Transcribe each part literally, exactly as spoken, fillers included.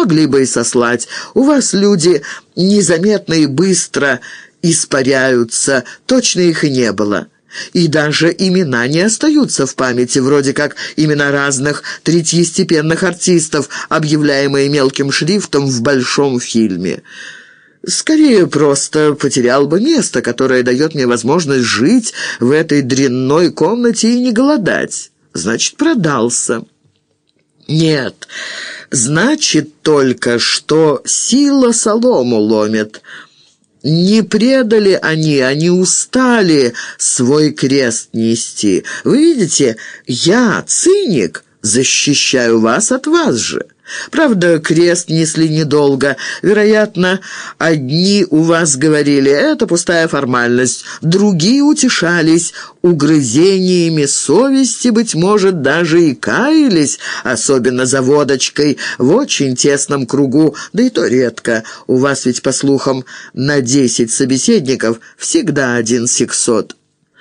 Могли бы и сослать. У вас люди незаметно и быстро испаряются, точно их и не было. И даже имена не остаются в памяти, вроде как имена разных третьестепенных артистов, объявляемые мелким шрифтом в большом фильме. Скорее, просто потерял бы место, которое дает мне возможность жить в этой дрянной комнате и не голодать. Значит, продался. Нет, значит только, что сила солому ломит. Не предали они, они устали свой крест нести. Вы видите, я, циник, защищаю вас от вас же. Правда, крест несли недолго. Вероятно, одни у вас говорили «это пустая формальность», другие утешались угрызениями совести, быть может, даже и каялись, особенно за водочкой, в очень тесном кругу, да и то редко. У вас ведь, по слухам, на десять собеседников всегда один сексот.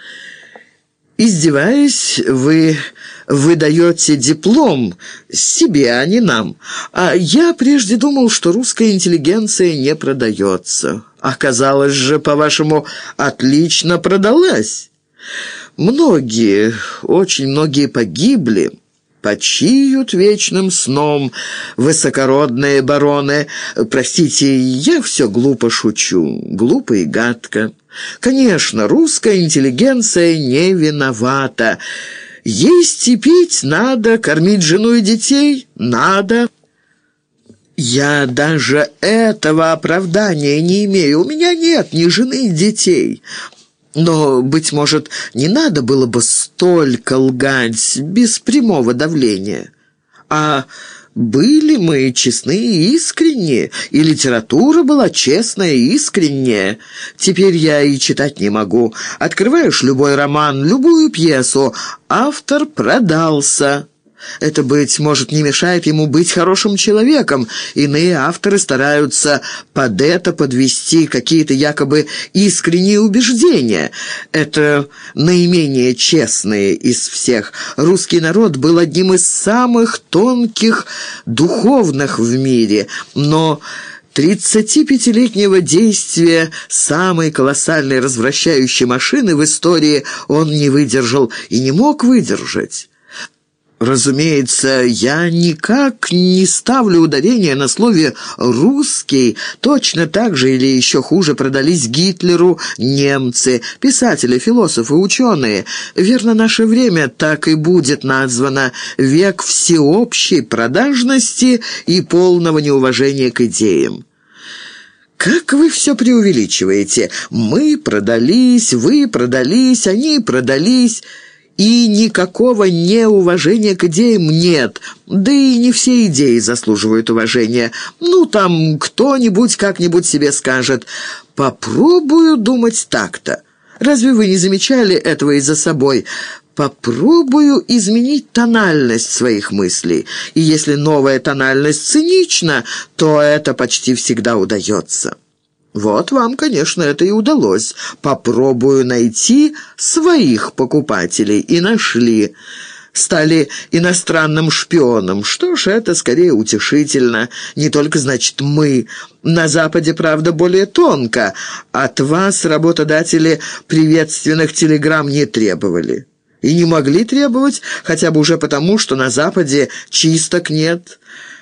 Издеваясь, вы выдаете диплом себе, а не нам. А я прежде думал, что русская интеллигенция не продается. Оказалось же, по-вашему, отлично продалась. Многие, очень многие погибли, почиют вечным сном высокородные бароны. Простите, я все глупо шучу, глупо и гадко. Конечно, русская интеллигенция не виновата. Есть и пить надо, кормить жену и детей надо. Я даже этого оправдания не имею. У меня нет ни жены, ни детей. Но, быть может, не надо было бы столько лгать без прямого давления. А были мы честны и искренни, и литература была честная и искренняя. Теперь я и читать не могу. Открываешь любой роман, любую пьесу, автор продался. Это, быть может, не мешает ему быть хорошим человеком. Иные авторы стараются под это подвести какие-то якобы искренние убеждения. Это наименее честные из всех. Русский народ был одним из самых тонких духовных в мире, но тридцатипятилетнего действия самой колоссальной развращающей машины в истории он не выдержал и не мог выдержать. Разумеется, я никак не ставлю ударение на слове «русский». Точно так же или еще хуже продались Гитлеру немцы, писатели, философы, ученые. Верно, наше время так и будет названо «век всеобщей продажности и полного неуважения к идеям». Как вы все преувеличиваете. Мы продались, вы продались, они продались... И никакого неуважения к идеям нет, да и не все идеи заслуживают уважения. Ну, там кто-нибудь как-нибудь себе скажет «попробую думать так-то». Разве вы не замечали этого и за собой? Попробую изменить тональность своих мыслей. И если новая тональность цинична, то это почти всегда удается. Вот вам, конечно, это и удалось. Попробую найти своих покупателей. И нашли. Стали иностранным шпионом. Что ж, это скорее утешительно. Не только, значит, мы. На Западе, правда, более тонко. От вас работодатели приветственных телеграмм не требовали. И не могли требовать, хотя бы уже потому, что на Западе чисток нет.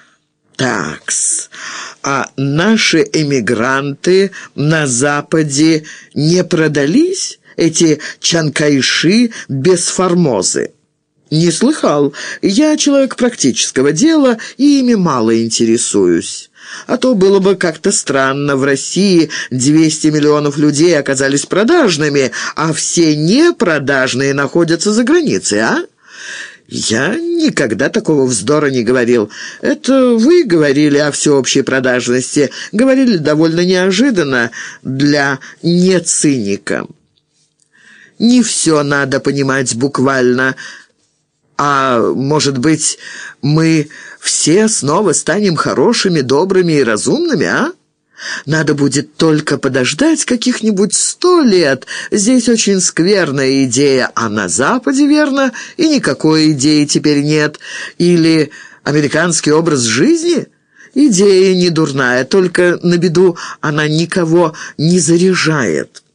Такс. А наши эмигранты на Западе не продались, эти чанкайши без Формозы? Не слыхал. Я человек практического дела и ими мало интересуюсь. А то было бы как-то странно, в России двести миллионов людей оказались продажными, а все непродажные находятся за границей, а? «Я никогда такого вздора не говорил. Это вы говорили о всеобщей продажности. Говорили довольно неожиданно для нециника. Не все надо понимать буквально. А может быть, мы все снова станем хорошими, добрыми и разумными, а? Надо будет только подождать каких-нибудь сто лет. Здесь очень скверная идея, а на Западе, верно, и никакой идеи теперь нет. Или американский образ жизни? Идея не дурная, только на беду она никого не заряжает.